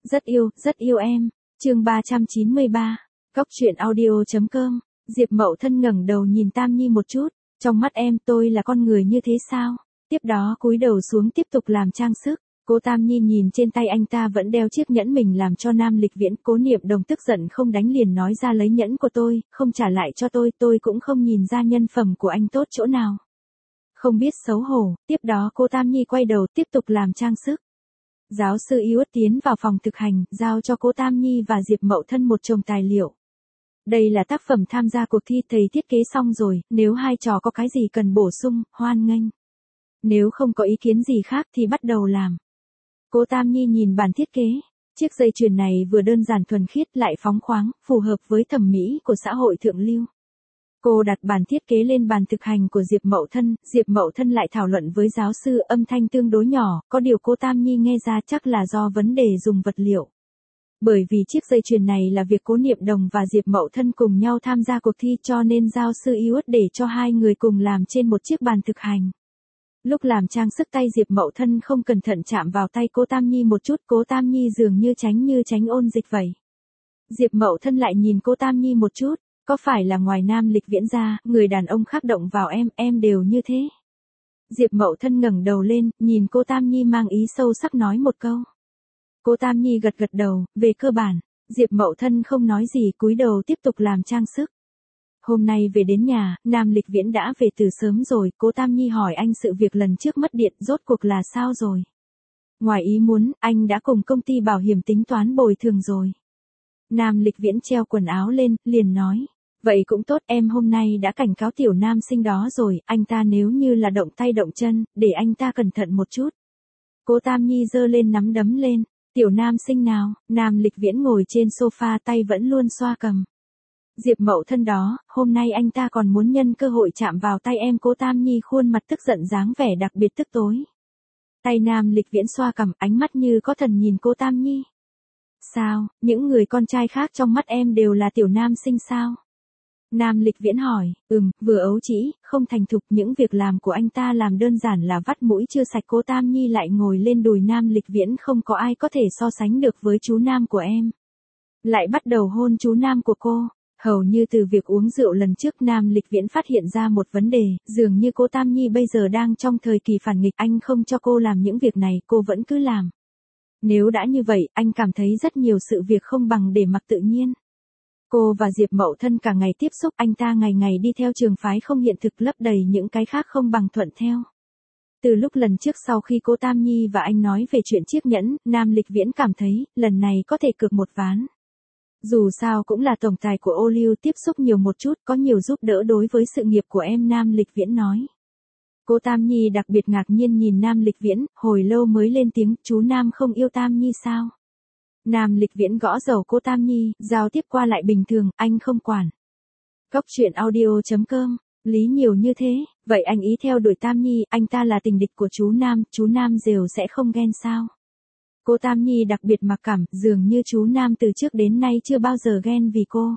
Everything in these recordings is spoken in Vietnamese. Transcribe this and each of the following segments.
rất yêu em. Chương 393. Cóc truyện audio.com. Diệp Mậu Thân ngẩng đầu nhìn Tam Nhi một chút, trong mắt em tôi là con người như thế sao? Tiếp đó cúi đầu xuống tiếp tục làm trang sức. Cô Tam Nhi nhìn trên tay anh ta vẫn đeo chiếc nhẫn mình làm cho Nam Lịch Viễn. Cố Niệm Đồng tức giận không đánh liền nói ra lấy nhẫn của tôi, không trả lại cho tôi cũng không nhìn ra nhân phẩm của anh tốt chỗ nào. Không biết xấu hổ. Tiếp đó cô Tam Nhi quay đầu tiếp tục làm trang sức. Giáo sư Iốt tiến vào phòng thực hành, giao cho cô Tam Nhi và Diệp Mậu Thân một chồng tài liệu. Đây là tác phẩm tham gia cuộc thi, thầy thiết kế xong rồi, nếu hai trò có cái gì cần bổ sung, hoan nghênh. Nếu không có ý kiến gì khác thì bắt đầu làm. Cô Tam Nhi nhìn bản thiết kế. Chiếc dây chuyền này vừa đơn giản thuần khiết lại phóng khoáng, phù hợp với thẩm mỹ của xã hội thượng lưu. Cô đặt bản thiết kế lên bàn thực hành của Diệp Mậu Thân lại thảo luận với giáo sư, âm thanh tương đối nhỏ, có điều cô Tam Nhi nghe ra chắc là do vấn đề dùng vật liệu. Bởi vì chiếc dây chuyền này là việc Cố Niệm Đồng và Diệp Mậu Thân cùng nhau tham gia cuộc thi cho nên giáo sư Iốt để cho hai người cùng làm trên một chiếc bàn thực hành. Lúc làm trang sức tay Diệp Mậu Thân không cẩn thận chạm vào tay cô Tam Nhi một chút, cô Tam Nhi dường như tránh ôn dịch vậy. Diệp Mậu Thân lại nhìn cô Tam Nhi một chút, có phải là ngoài Nam Lịch Viễn ra, người đàn ông khác động vào em đều như thế. Diệp Mậu Thân ngẩng đầu lên, nhìn cô Tam Nhi mang ý sâu sắc nói một câu. Cô Tam Nhi gật đầu, về cơ bản, Diệp Mậu Thân không nói gì cúi đầu tiếp tục làm trang sức. Hôm nay về đến nhà, Nam Lịch Viễn đã về từ sớm rồi, cô Tam Nhi hỏi anh sự việc lần trước mất điện rốt cuộc là sao rồi. Ngoài ý muốn, anh đã cùng công ty bảo hiểm tính toán bồi thường rồi. Nam Lịch Viễn treo quần áo lên, liền nói. Vậy cũng tốt, em hôm nay đã cảnh cáo tiểu nam sinh đó rồi, anh ta nếu như là động tay động chân, để anh ta cẩn thận một chút. Cô Tam Nhi giơ lên nắm đấm lên, tiểu nam sinh nào? Nam Lịch Viễn ngồi trên sofa tay vẫn luôn xoa cầm. Diệp Mậu Thân đó, hôm nay anh ta còn muốn nhân cơ hội chạm vào tay em. Cô Tam Nhi khuôn mặt tức giận dáng vẻ đặc biệt tức tối. Tay Nam Lịch Viễn xoa cầm, ánh mắt như có thần nhìn cô Tam Nhi. Sao, những người con trai khác trong mắt em đều là tiểu nam sinh sao? Nam Lịch Viễn hỏi, vừa ấu trĩ, không thành thục, những việc làm của anh ta làm đơn giản là vắt mũi chưa sạch. Cô Tam Nhi lại ngồi lên đùi Nam Lịch Viễn, không có ai có thể so sánh được với chú Nam của em. Lại bắt đầu hôn chú Nam của cô. Hầu như từ việc uống rượu lần trước Nam Lịch Viễn phát hiện ra một vấn đề, dường như cô Tam Nhi bây giờ đang trong thời kỳ phản nghịch, anh không cho cô làm những việc này, cô vẫn cứ làm. Nếu đã như vậy, anh cảm thấy rất nhiều sự việc không bằng để mặc tự nhiên. Cô và Diệp Mậu Thân cả ngày tiếp xúc, anh ta ngày ngày đi theo trường phái không hiện thực lấp đầy những cái khác không bằng thuận theo. Từ lúc lần trước sau khi cô Tam Nhi và anh nói về chuyện chiếc nhẫn, Nam Lịch Viễn cảm thấy, lần này có thể cược một ván. Dù sao cũng là tổng tài của ô liu, tiếp xúc nhiều một chút, có nhiều giúp đỡ đối với sự nghiệp của em. Nam Lịch Viễn nói. Cô Tam Nhi đặc biệt ngạc nhiên nhìn Nam Lịch Viễn, hồi lâu mới lên tiếng, chú Nam không yêu Tam Nhi sao? Nam Lịch Viễn gõ đầu cô Tam Nhi, giao tiếp qua lại bình thường, anh không quản. Cóc truyện audio.com, lý nhiều như thế, vậy anh ý theo đuổi Tam Nhi, anh ta là tình địch của chú Nam đều sẽ không ghen sao? Cô Tam Nhi đặc biệt mặc cảm, dường như chú Nam từ trước đến nay chưa bao giờ ghen vì cô.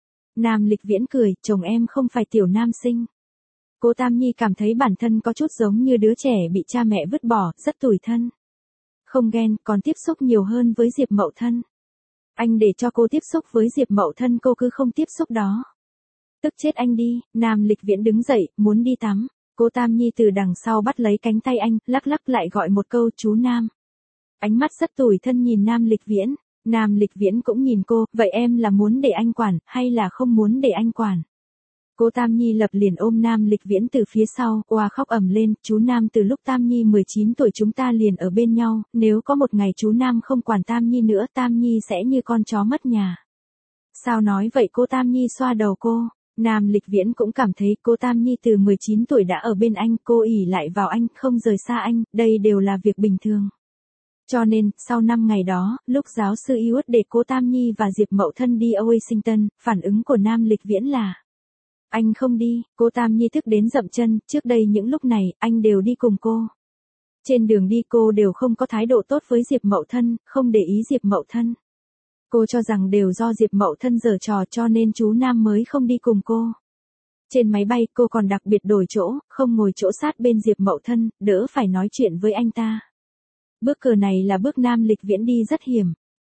Nam Lịch Viễn cười, chồng em không phải tiểu nam sinh. Cô Tam Nhi cảm thấy bản thân có chút giống như đứa trẻ bị cha mẹ vứt bỏ, rất tủi thân. Không ghen, còn tiếp xúc nhiều hơn với Diệp Mậu Thân. Anh để cho cô tiếp xúc với Diệp Mậu Thân, cô cứ không tiếp xúc đó. Tức chết anh đi. Nam Lịch Viễn đứng dậy, muốn đi tắm. Cô Tam Nhi từ đằng sau bắt lấy cánh tay anh, lắc lại gọi một câu, chú Nam. Ánh mắt rất tủi thân nhìn Nam Lịch Viễn. Nam Lịch Viễn cũng nhìn cô, vậy em là muốn để anh quản, hay là không muốn để anh quản? Cô Tam Nhi lập liền ôm Nam Lịch Viễn từ phía sau, oa khóc ầm lên, chú Nam từ lúc Tam Nhi 19 tuổi chúng ta liền ở bên nhau, nếu có một ngày chú Nam không quản Tam Nhi nữa, Tam Nhi sẽ như con chó mất nhà. Sao nói vậy? Cô Tam Nhi xoa đầu cô. Nam Lịch Viễn cũng cảm thấy cô Tam Nhi từ 19 tuổi đã ở bên anh, cô ỷ lại vào anh, không rời xa anh, đây đều là việc bình thường. Cho nên, sau 5 ngày đó, lúc giáo sư Iốt để cô Tam Nhi và Diệp Mậu Thân đi ở Washington, phản ứng của Nam Lịch Viễn là anh không đi. Cô Tam Nhi tức đến dậm chân, trước đây những lúc này, anh đều đi cùng cô. Trên đường đi cô đều không có thái độ tốt với Diệp Mậu Thân, không để ý Diệp Mậu Thân. Cô cho rằng đều do Diệp Mậu Thân giở trò cho nên chú Nam mới không đi cùng cô. Trên máy bay cô còn đặc biệt đổi chỗ, không ngồi chỗ sát bên Diệp Mậu Thân, đỡ phải nói chuyện với anh ta. Bước cờ này là bước Nam Lịch Viễn đi rất hiểm.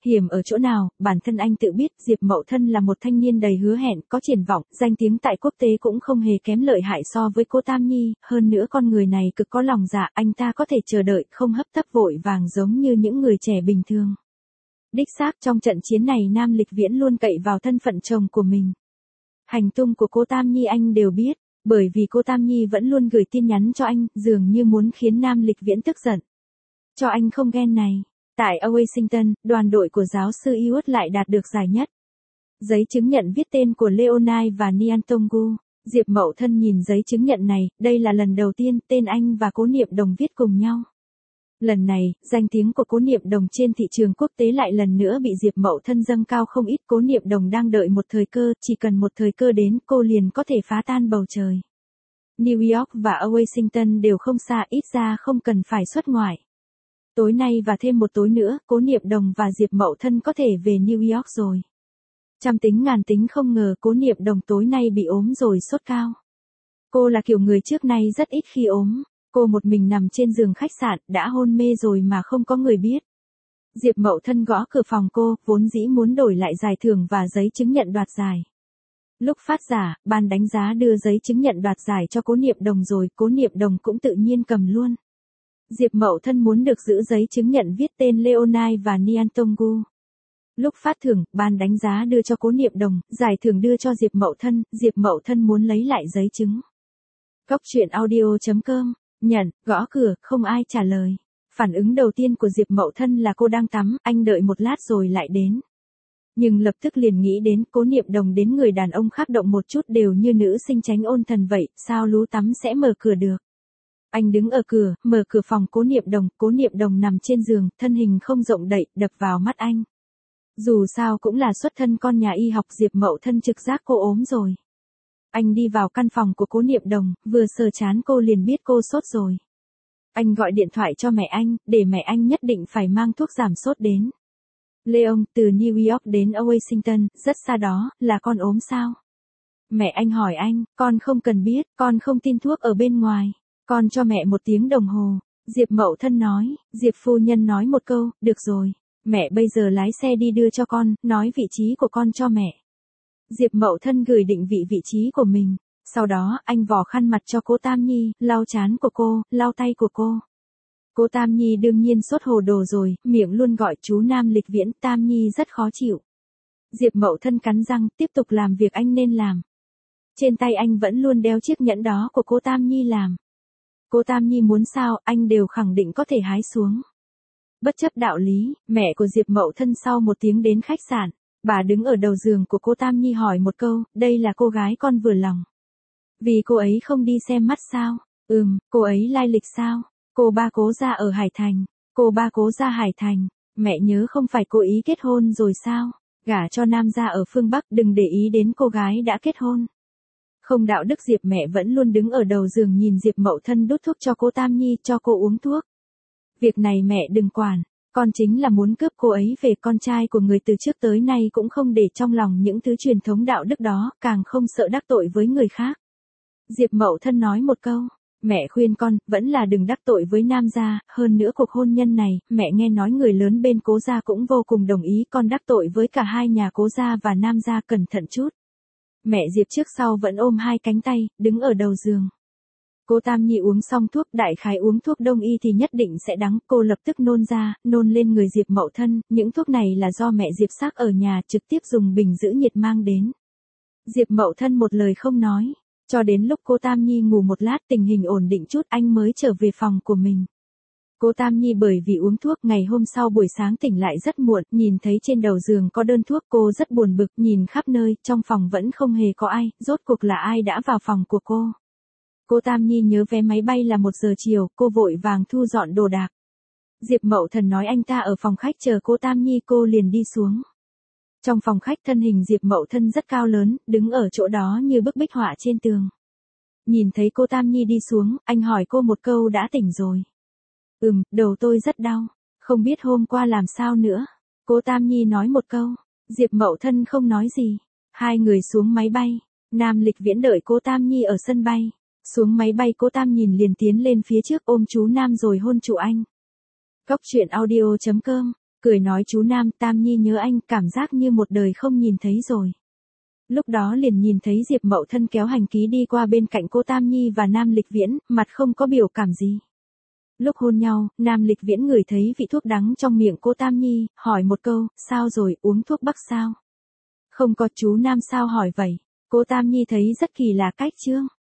Hiểm ở chỗ nào, bản thân anh tự biết, Diệp Mậu Thân là một thanh niên đầy hứa hẹn, có triển vọng, danh tiếng tại quốc tế cũng không hề kém lợi hại so với cô Tam Nhi, hơn nữa con người này cực có lòng dạ, anh ta có thể chờ đợi, không hấp tấp vội vàng giống như những người trẻ bình thường. Đích xác trong trận chiến này Nam Lịch Viễn luôn cậy vào thân phận chồng của mình. Hành tung của cô Tam Nhi anh đều biết, bởi vì cô Tam Nhi vẫn luôn gửi tin nhắn cho anh, dường như muốn khiến Nam Lịch Viễn tức giận. Cho anh không ghen này. Tại Washington, đoàn đội của giáo sư Iwat lại đạt được giải nhất. Giấy chứng nhận viết tên của Leonai và Nian Tonggu. Diệp Mậu Thân nhìn giấy chứng nhận này, đây là lần đầu tiên tên anh và Cố Niệm Đồng viết cùng nhau. Lần này, danh tiếng của Cố Niệm Đồng trên thị trường quốc tế lại lần nữa bị Diệp Mậu Thân dâng cao không ít. Cố Niệm Đồng đang đợi một thời cơ, chỉ cần một thời cơ đến cô liền có thể phá tan bầu trời. New York và Washington đều không xa, ít ra không cần phải xuất ngoại. Tối nay và thêm một tối nữa, Cố Niệm Đồng và Diệp Mậu Thân có thể về New York rồi. Trăm tính ngàn tính không ngờ Cố Niệm Đồng tối nay bị ốm rồi sốt cao. Cô là kiểu người trước nay rất ít khi ốm. Cô một mình nằm trên giường khách sạn, đã hôn mê rồi mà không có người biết. Diệp Mậu Thân gõ cửa phòng cô, vốn dĩ muốn đổi lại giải thưởng và giấy chứng nhận đoạt giải. Lúc phát giả, ban đánh giá đưa giấy chứng nhận đoạt giải cho Cố Niệm Đồng rồi, Cố Niệm Đồng cũng tự nhiên cầm luôn. Diệp Mậu Thân muốn được giữ giấy chứng nhận viết tên Leonai và Nian Tonggu. Lúc phát thưởng, ban đánh giá đưa cho Cố Niệm Đồng, giải thưởng đưa cho Diệp Mậu Thân muốn lấy lại giấy chứng. Góc truyện audio.com, nhận, gõ cửa, không ai trả lời. Phản ứng đầu tiên của Diệp Mậu Thân là cô đang tắm, anh đợi một lát rồi lại đến. Nhưng lập tức liền nghĩ đến Cố Niệm Đồng đến người đàn ông khác động một chút đều như nữ sinh tránh ôn thần vậy, sao lú tắm sẽ mở cửa được. Anh đứng ở cửa, mở cửa phòng Cố Niệm Đồng nằm trên giường, thân hình không rộng đậy, đập vào mắt anh. Dù sao cũng là xuất thân con nhà y học, Diệp Mậu Thân trực giác cô ốm rồi. Anh đi vào căn phòng của Cố Niệm Đồng, vừa sờ trán cô liền biết cô sốt rồi. Anh gọi điện thoại cho mẹ anh, để mẹ anh nhất định phải mang thuốc giảm sốt đến. Leon, từ New York đến Washington, rất xa đó, là con ốm sao? Mẹ anh hỏi anh, con không cần biết, con không tin thuốc ở bên ngoài. Con cho mẹ 1 tiếng đồng hồ. Diệp Mậu Thân nói, Diệp phu nhân nói một câu, được rồi. Mẹ bây giờ lái xe đi đưa cho con, nói vị trí của con cho mẹ. Diệp Mậu Thân gửi định vị trí của mình. Sau đó, anh vò khăn mặt cho cô Tam Nhi, lau trán của cô, lau tay của cô. Cô Tam Nhi đương nhiên sốt hồ đồ rồi, miệng luôn gọi chú Nam Lịch Viễn, Tam Nhi rất khó chịu. Diệp Mậu Thân cắn răng, tiếp tục làm việc anh nên làm. Trên tay anh vẫn luôn đeo chiếc nhẫn đó của cô Tam Nhi làm. Cô Tam Nhi muốn sao, anh đều khẳng định có thể hái xuống. Bất chấp đạo lý, mẹ của Diệp Mậu Thân sau 1 tiếng đến khách sạn. Bà đứng ở đầu giường của cô Tam Nhi hỏi một câu, đây là cô gái con vừa lòng. Vì cô ấy không đi xem mắt sao? Cô ấy lai lịch sao? Cô ba Cố gia ở Hải Thành. Cô ba Cố gia Hải Thành. Mẹ nhớ không phải cô ý kết hôn rồi sao? Gả cho nam gia ở phương Bắc, đừng để ý đến cô gái đã kết hôn. Không đạo đức Diệp mẹ vẫn luôn đứng ở đầu giường nhìn Diệp Mậu Thân đút thuốc cho cô Tam Nhi, cho cô uống thuốc. Việc này mẹ đừng quản, con chính là muốn cướp cô ấy về, con trai của người từ trước tới nay cũng không để trong lòng những thứ truyền thống đạo đức đó, càng không sợ đắc tội với người khác. Diệp Mậu Thân nói một câu, mẹ khuyên con, vẫn là đừng đắc tội với nam gia, hơn nữa cuộc hôn nhân này, mẹ nghe nói người lớn bên Cố gia cũng vô cùng đồng ý, con đắc tội với cả hai nhà Cố gia và nam gia, cẩn thận chút. Mẹ Diệp trước sau vẫn ôm 2 cánh tay, đứng ở đầu giường. Cô Tam Nhi uống xong thuốc, đại khái uống thuốc đông y thì nhất định sẽ đắng, cô lập tức nôn ra, nôn lên người Diệp Mậu Thân, những thuốc này là do mẹ Diệp xác ở nhà trực tiếp dùng bình giữ nhiệt mang đến. Diệp Mậu Thân một lời không nói, cho đến lúc cô Tam Nhi ngủ một lát tình hình ổn định chút anh mới trở về phòng của mình. Cô Tam Nhi bởi vì uống thuốc ngày hôm sau buổi sáng tỉnh lại rất muộn, nhìn thấy trên đầu giường có đơn thuốc cô rất buồn bực, nhìn khắp nơi, trong phòng vẫn không hề có ai, rốt cuộc là ai đã vào phòng của cô. Cô Tam Nhi nhớ vé máy bay là 1 giờ chiều, cô vội vàng thu dọn đồ đạc. Diệp Mậu Thần nói anh ta ở phòng khách chờ cô Tam Nhi, cô liền đi xuống. Trong phòng khách thân hình Diệp Mậu Thân rất cao lớn, đứng ở chỗ đó như bức bích họa trên tường. Nhìn thấy cô Tam Nhi đi xuống, anh hỏi cô một câu đã tỉnh rồi. Đầu tôi rất đau, không biết hôm qua làm sao nữa. Cô Tam Nhi nói một câu, Diệp Mậu Thân không nói gì. Hai người xuống máy bay, Nam Lịch Viễn đợi cô Tam Nhi ở sân bay. Xuống máy bay cô Tam nhìn liền tiến lên phía trước ôm chú Nam rồi hôn chú anh. Góc truyện audio.com cười nói chú Nam, Tam Nhi nhớ anh, cảm giác như một đời không nhìn thấy rồi. Lúc đó liền nhìn thấy Diệp Mậu Thân kéo hành ký đi qua bên cạnh cô Tam Nhi và Nam Lịch Viễn, mặt không có biểu cảm gì. Lúc hôn nhau, Nam Lịch Viễn ngửi thấy vị thuốc đắng trong miệng cô Tam Nhi, hỏi một câu, sao rồi, uống thuốc bắc sao? Không có, chú Nam sao hỏi vậy? Cô Tam Nhi thấy rất kỳ lạ, cách chương.